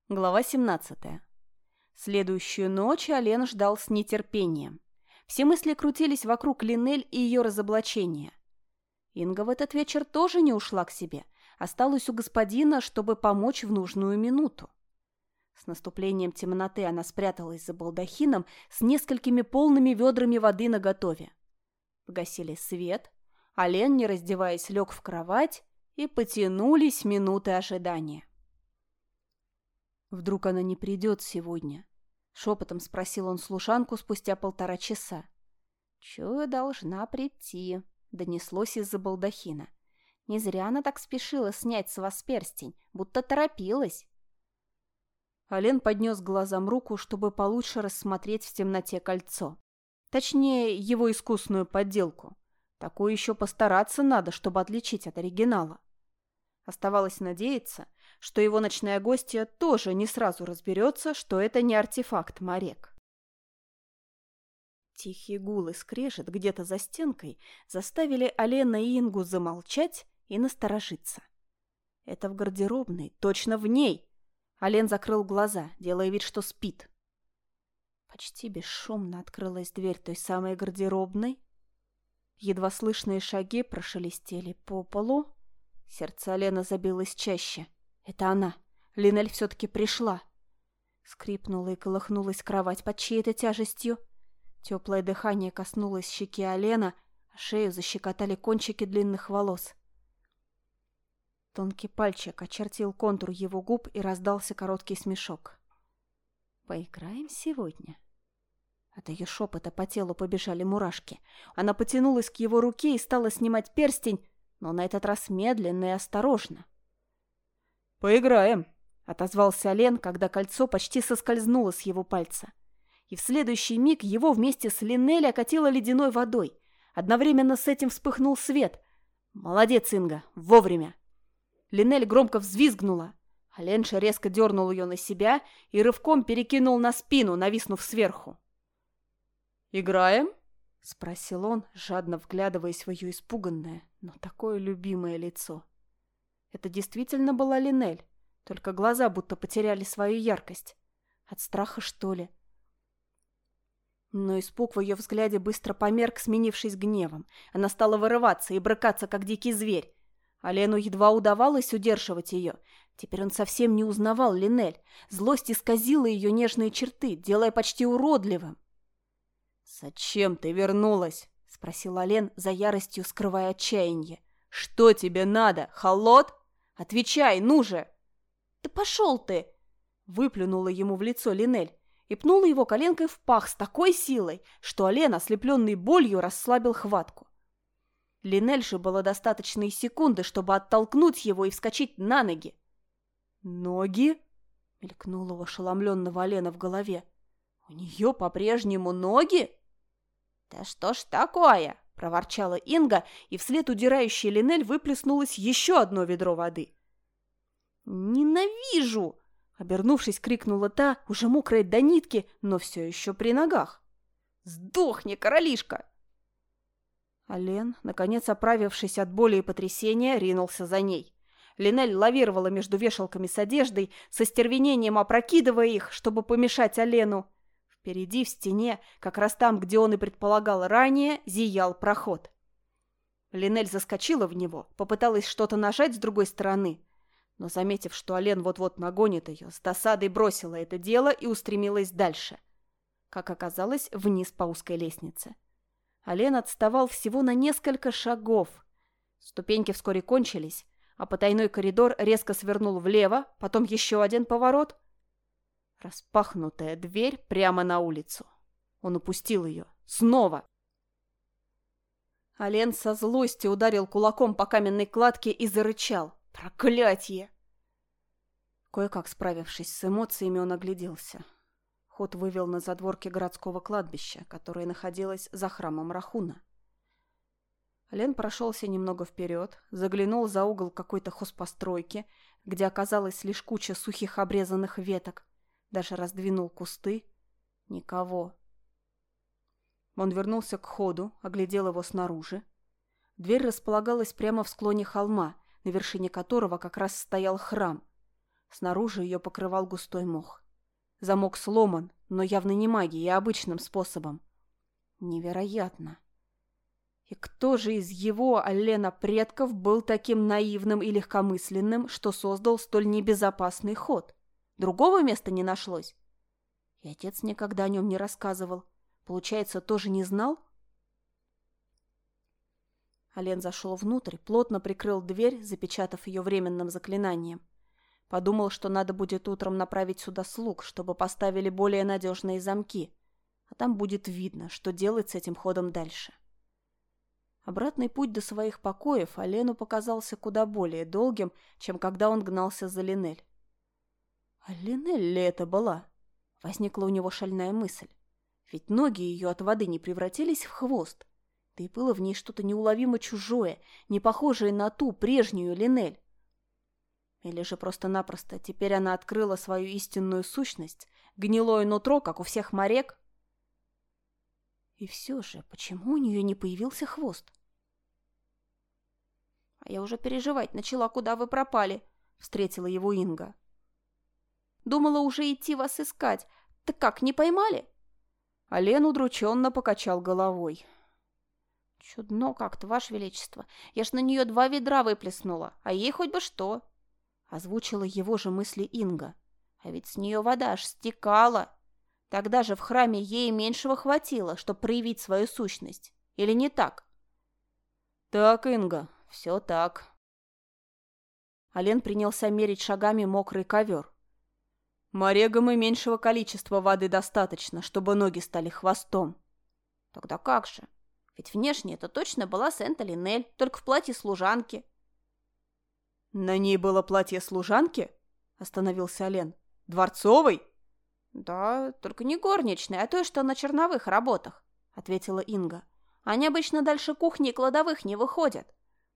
Глава 17. Следующую ночь Ален ждал с нетерпением. Все мысли крутились вокруг Линель и ее разоблачения. Инга в этот вечер тоже не ушла к себе, осталась у господина, чтобы помочь в нужную минуту. С наступлением темноты она спряталась за балдахином с несколькими полными ведрами воды наготове. Погасили свет, Ален, не раздеваясь, лег в кровать, и потянулись минуты ожидания. «Вдруг она не придет сегодня?» — шепотом спросил он служанку спустя 1,5 часа. «Чую, должна прийти», — донеслось из-за балдахина. «Не зря она так спешила снять с вас перстень, будто торопилась». Ален поднес к глазам руку, чтобы получше рассмотреть в темноте кольцо. Точнее, его искусную подделку. Такую еще постараться надо, чтобы отличить от оригинала. Оставалось надеяться, что его ночная гостья тоже не сразу разберется, что это не артефакт Марек. Тихий гул и скрежет где-то за стенкой заставили Алена и Ингу замолчать и насторожиться. Это в гардеробной, точно в ней. Ален закрыл глаза, делая вид, что спит. Почти бесшумно открылась дверь той самой гардеробной. Едва слышные шаги прошелестели по полу. Сердце Алена забилось чаще. Это она. Линель все-таки пришла. Скрипнула и колыхнулась кровать под чьей-то тяжестью. Теплое дыхание коснулось щеки Алена, а шею защекотали кончики длинных волос. Тонкий пальчик очертил контур его губ и раздался короткий смешок. «Поиграем сегодня?» От ее шепота по телу побежали мурашки. Она потянулась к его руке и стала снимать перстень, но на этот раз медленно и осторожно. «Поиграем», — отозвался Ален, когда кольцо почти соскользнуло с его пальца. И в следующий миг его вместе с Линель окатило ледяной водой. Одновременно с этим вспыхнул свет. «Молодец, Инга, вовремя!» Линель громко взвизгнула. Аленша резко дернул ее на себя и рывком перекинул на спину, нависнув сверху. «Играем?» — спросил он, жадно вглядываясь в ее испуганное, но такое любимое лицо. Это действительно была Линель, только глаза будто потеряли свою яркость. От страха, что ли? Но испуг в ее взгляде быстро померк, сменившись гневом. Она стала вырываться и брыкаться, как дикий зверь. Алену едва удавалось удерживать ее. Теперь он совсем не узнавал Линель. Злость исказила ее нежные черты, делая почти уродливым. «Зачем ты вернулась?» — спросил Ален, за яростью скрывая отчаяние. «Что тебе надо, холод? Отвечай, ну же!» «Да пошел ты!» — выплюнула ему в лицо Линель и пнула его коленкой в пах с такой силой, что Ален, ослепленный болью, расслабил хватку. Линель же было достаточно и секунды, чтобы оттолкнуть его и вскочить на ноги. «Ноги?» — мелькнуло у ошеломленного Алена в голове. «У нее по-прежнему ноги?» «Да что ж такое?» — проворчала Инга, и вслед удирающей Линель выплеснулось еще одно ведро воды. «Ненавижу!» — обернувшись, крикнула та, уже мокрая до нитки, но все еще при ногах. «Сдохни, королишка!» Ален, наконец оправившись от боли и потрясения, ринулся за ней. Линель лавировала между вешалками с одеждой, со стервенением опрокидывая их, чтобы помешать Алену. Впереди, в стене, как раз там, где он и предполагал ранее, зиял проход. Линель заскочила в него, попыталась что-то нажать с другой стороны, но, заметив, что Ален вот-вот нагонит ее, с досадой бросила это дело и устремилась дальше. Как оказалось, вниз по узкой лестнице. Ален отставал всего на несколько шагов. Ступеньки вскоре кончились, а потайной коридор резко свернул влево, потом еще один поворот. Распахнутая дверь прямо на улицу. Он упустил ее. Снова. Ален со злостью ударил кулаком по каменной кладке и зарычал. «Проклятье!» Кое-как справившись с эмоциями, он огляделся. Ход вывел на задворки городского кладбища, которое находилось за храмом Рахуна. Ален прошелся немного вперед, заглянул за угол какой-то хозпостройки, где оказалась лишь куча сухих обрезанных веток, даже раздвинул кусты. Никого. Он вернулся к ходу, оглядел его снаружи. Дверь располагалась прямо в склоне холма, на вершине которого как раз стоял храм. Снаружи ее покрывал густой мох. Замок сломан, но явно не магией, а обычным способом. Невероятно. И кто же из его, Алена, предков был таким наивным и легкомысленным, что создал столь небезопасный ход? Другого места не нашлось? И отец никогда о нем не рассказывал. Получается, тоже не знал? Ален зашел внутрь, плотно прикрыл дверь, запечатав ее временным заклинанием. Подумал, что надо будет утром направить сюда слуг, чтобы поставили более надежные замки, а там будет видно, что делать с этим ходом дальше. Обратный путь до своих покоев Алену показался куда более долгим, чем когда он гнался за Линель. А Линель ли это была? Возникла у него шальная мысль. Ведь ноги ее от воды не превратились в хвост, да и было в ней что-то неуловимо чужое, не похожее на ту прежнюю Линель. Или же просто-напросто теперь она открыла свою истинную сущность, гнилое нутро, как у всех морек? И все же, почему у нее не появился хвост? — А я уже переживать начала, куда вы пропали, — встретила его Инга. — Думала уже идти вас искать. Так как, не поймали? Ален удрученно покачал головой. — Чудно как-то, Ваше Величество. Я ж на нее 2 ведра выплеснула, а ей хоть бы что. Озвучила его же мысли Инга. А ведь с нее вода аж стекала. Тогда же в храме ей меньшего хватило, чтобы проявить свою сущность. Или не так? — Так, Инга, все так. Ален принялся мерить шагами мокрый ковер. Морегам и меньшего количества воды достаточно, чтобы ноги стали хвостом. — Тогда как же? Ведь внешне это точно была Сент-Линель, только в платье служанки. — На ней было платье служанки? — остановился Ален. — Дворцовой? — Да, только не горничной, а той, что на черновых работах, — ответила Инга. — Они обычно дальше кухни и кладовых не выходят.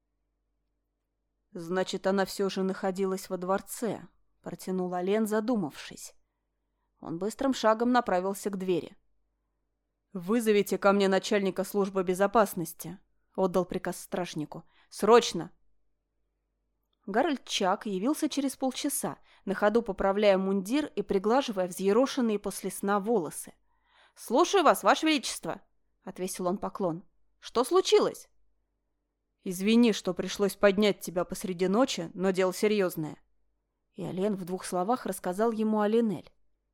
— Значит, она все же находилась во дворце, — протянул Ален, задумавшись. Он быстрым шагом направился к двери. — Вызовите ко мне начальника службы безопасности, — отдал приказ стражнику. — Срочно! Гарольд Чак явился через полчаса, на ходу поправляя мундир и приглаживая взъерошенные после сна волосы. — Слушаю вас, Ваше Величество! — отвесил он поклон. — Что случилось? — Извини, что пришлось поднять тебя посреди ночи, но дело серьезное. И Ален в 2 словах рассказал ему о Линель.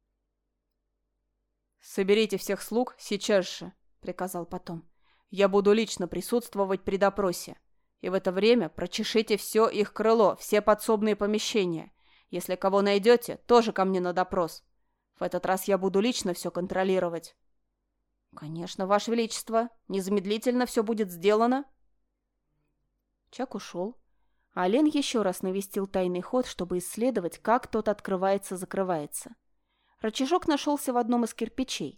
«Соберите всех слуг сейчас же», — приказал потом. «Я буду лично присутствовать при допросе. И в это время прочешите все их крыло, все подсобные помещения. Если кого найдете, тоже ко мне на допрос. В этот раз я буду лично все контролировать». «Конечно, Ваше Величество. Незамедлительно все будет сделано». Чак ушел. А Ален еще раз навестил тайный ход, чтобы исследовать, как тот открывается-закрывается. Рычажок нашелся в одном из кирпичей.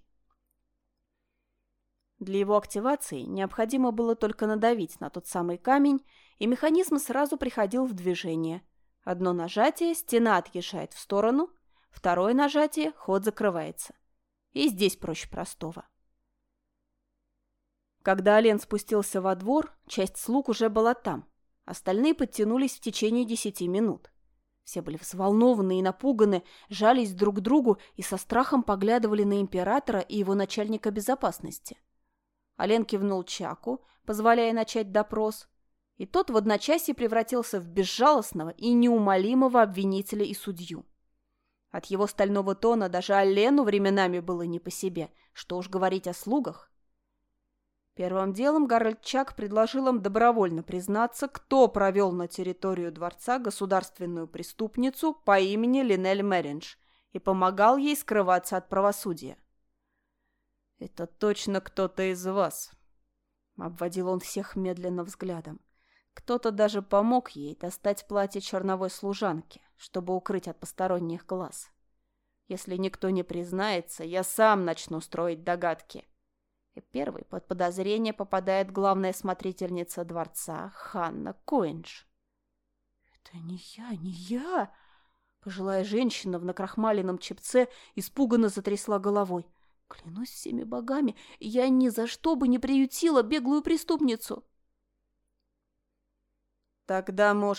Для его активации необходимо было только надавить на тот самый камень, и механизм сразу приходил в движение. Одно нажатие — стена отъезжает в сторону, второе нажатие — ход закрывается. И здесь проще простого. Когда Ален спустился во двор, часть слуг уже была там. Остальные подтянулись в течение 10 минут. Все были взволнованы и напуганы, жались друг к другу и со страхом поглядывали на императора и его начальника безопасности. Ален кивнул Чаку, позволяя начать допрос, и тот в одночасье превратился в безжалостного и неумолимого обвинителя и судью. От его стального тона даже Алену временами было не по себе, что уж говорить о слугах. Первым делом Гарольд Чак предложил им добровольно признаться, кто провел на территорию дворца государственную преступницу по имени Линель Мерридж и помогал ей скрываться от правосудия. «Это точно кто-то из вас», — обводил он всех медленно взглядом. «Кто-то даже помог ей достать платье черновой служанки, чтобы укрыть от посторонних глаз. Если никто не признается, я сам начну строить догадки». И первой под подозрение попадает главная смотрительница дворца Ханна Коиндж. «Это не я, не я!» Пожилая женщина в накрахмаленном чепце испуганно затрясла головой. «Клянусь всеми богами, я ни за что бы не приютила беглую преступницу!» «Тогда, может,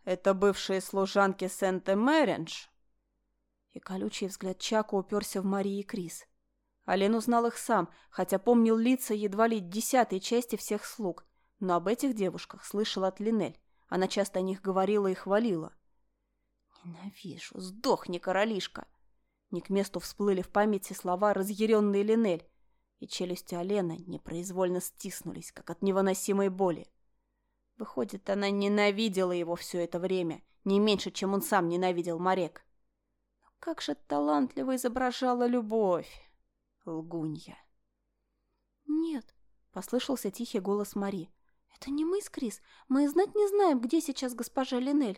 это бывшие служанки Сент-Эмерендж?» И колючий взгляд Чака уперся в Мари и Крис. Ален узнал их сам, хотя помнил лица едва ли 10-й части всех слуг, но об этих девушках слышал от Линель. Она часто о них говорила и хвалила. «Ненавижу! Сдохни, королишка!» Не к месту всплыли в памяти слова разъяренной Линель, и челюсти Алена непроизвольно стиснулись, как от невыносимой боли. Выходит, она ненавидела его все это время, не меньше, чем он сам ненавидел Марек. Но как же талантливо изображала любовь! Лгунья. «Нет», — послышался тихий голос Мари. «Это не мы с Крис. Мы и знать не знаем, где сейчас госпожа Линель».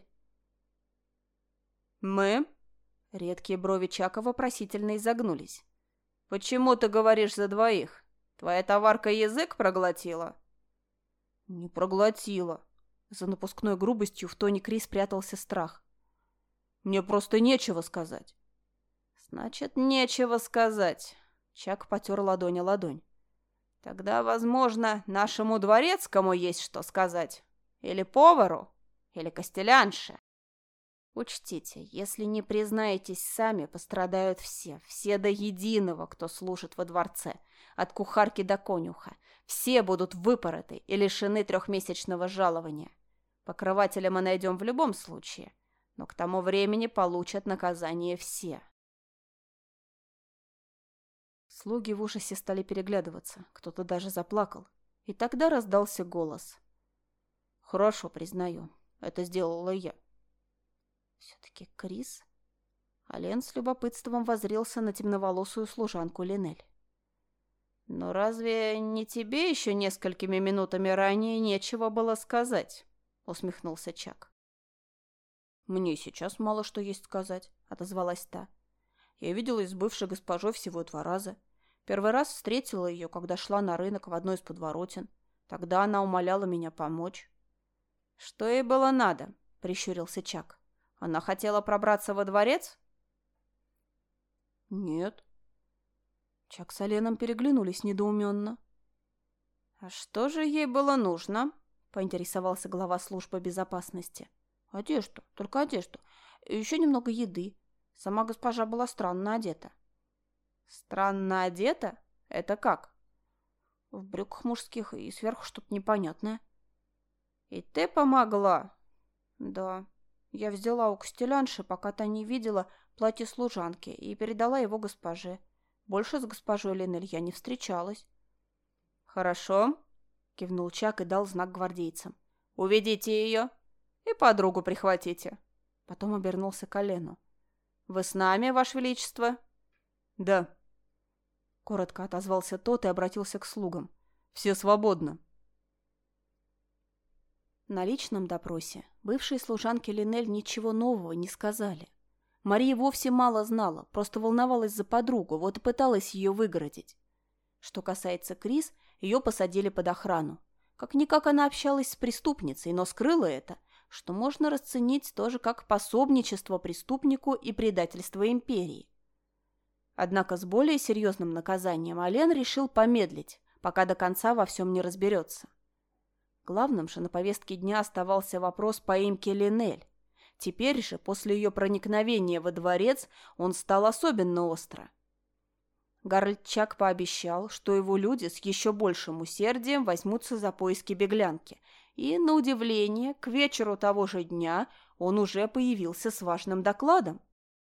«Мы?» Редкие брови Чака вопросительно изогнулись. «Почему ты говоришь за двоих? Твоя товарка язык проглотила?» «Не проглотила». За напускной грубостью в тоне Крис прятался страх. «Мне просто нечего сказать». «Значит, нечего сказать». Чак потер ладонь о ладонь. «Тогда, возможно, нашему дворецкому есть что сказать. Или повару, или костелянше. Учтите, если не признаетесь сами, пострадают все до единого, кто служит во дворце, от кухарки до конюха. Все будут выпороты и лишены 3-месячного жалования. Покрывателя мы найдем в любом случае, но к тому времени получат наказание все». Слуги в ужасе стали переглядываться, кто-то даже заплакал. И тогда раздался голос. «Хорошо, признаю, это сделала я». «Все-таки Крис?» Ален с любопытством воззрелся на темноволосую служанку Линель. «Но разве не тебе еще несколькими минутами ранее нечего было сказать?» — усмехнулся Чак. «Мне сейчас мало что есть сказать», — отозвалась та. «Я виделась с бывшей госпожой всего 2 раза. Первый раз встретила ее, когда шла на рынок в одной из подворотен. Тогда она умоляла меня помочь». «Что ей было надо?» — прищурился Чак. «Она хотела пробраться во дворец?» «Нет». Чак с Оленом переглянулись недоуменно. «А что же ей было нужно?» — поинтересовался глава службы безопасности. «Одежду, только одежду. И еще немного еды. Сама госпожа была странно одета». «Странно одета? Это как?» «В брюках мужских и сверху что-то непонятное». «И ты помогла?» «Да. Я взяла у костелянши, пока та не видела платье служанки, и передала его госпоже. Больше с госпожой Линель я не встречалась». «Хорошо», — кивнул Чак и дал знак гвардейцам. «Уведите ее и подругу прихватите». Потом обернулся к Олену. «Вы с нами, Ваше Величество?» «Да». Коротко отозвался тот и обратился к слугам. «Все свободны». На личном допросе бывшие служанки Линель ничего нового не сказали. Мария вовсе мало знала, просто волновалась за подругу, вот и пыталась ее выгородить. Что касается Крис, ее посадили под охрану. Как-никак она общалась с преступницей, но скрыла это, что можно расценить тоже как пособничество преступнику и предательство империи. Однако с более серьезным наказанием Ален решил помедлить, пока до конца во всем не разберется. Главным же на повестке дня оставался вопрос поимки Линель. Теперь же, после ее проникновения во дворец, он стал особенно остро. Гарольд Чак пообещал, что его люди с еще большим усердием возьмутся за поиски беглянки, и, на удивление, к вечеру того же дня он уже появился с важным докладом.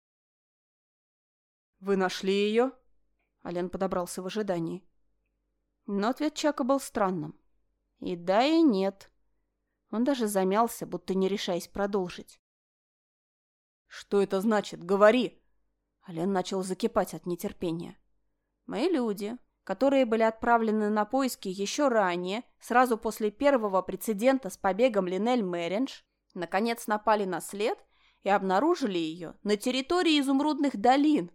«Вы нашли ее?» Ален подобрался в ожидании. Но ответ Чака был странным. И да, и нет. Он даже замялся, будто не решаясь продолжить. «Что это значит? Говори!» Ален начал закипать от нетерпения. «Мои люди, которые были отправлены на поиски еще ранее, сразу после первого прецедента с побегом Линель Мерендж, наконец напали на след и обнаружили ее на территории Изумрудных долин.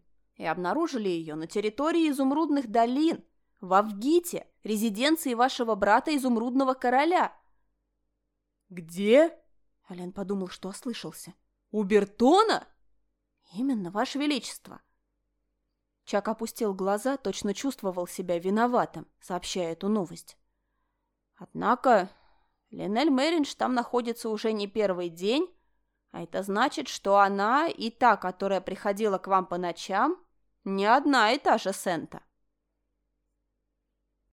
В Авгите, резиденции вашего брата Изумрудного короля». «Где?» Ален подумал, что ослышался. «У Бертона?» «Именно, ваше величество». Чак опустил глаза, точно чувствовал себя виноватым, сообщая эту новость. Однако Линель Мерендж там находится уже не первый день, А это значит, что она и та, которая приходила к вам по ночам, не одна и та же Сента.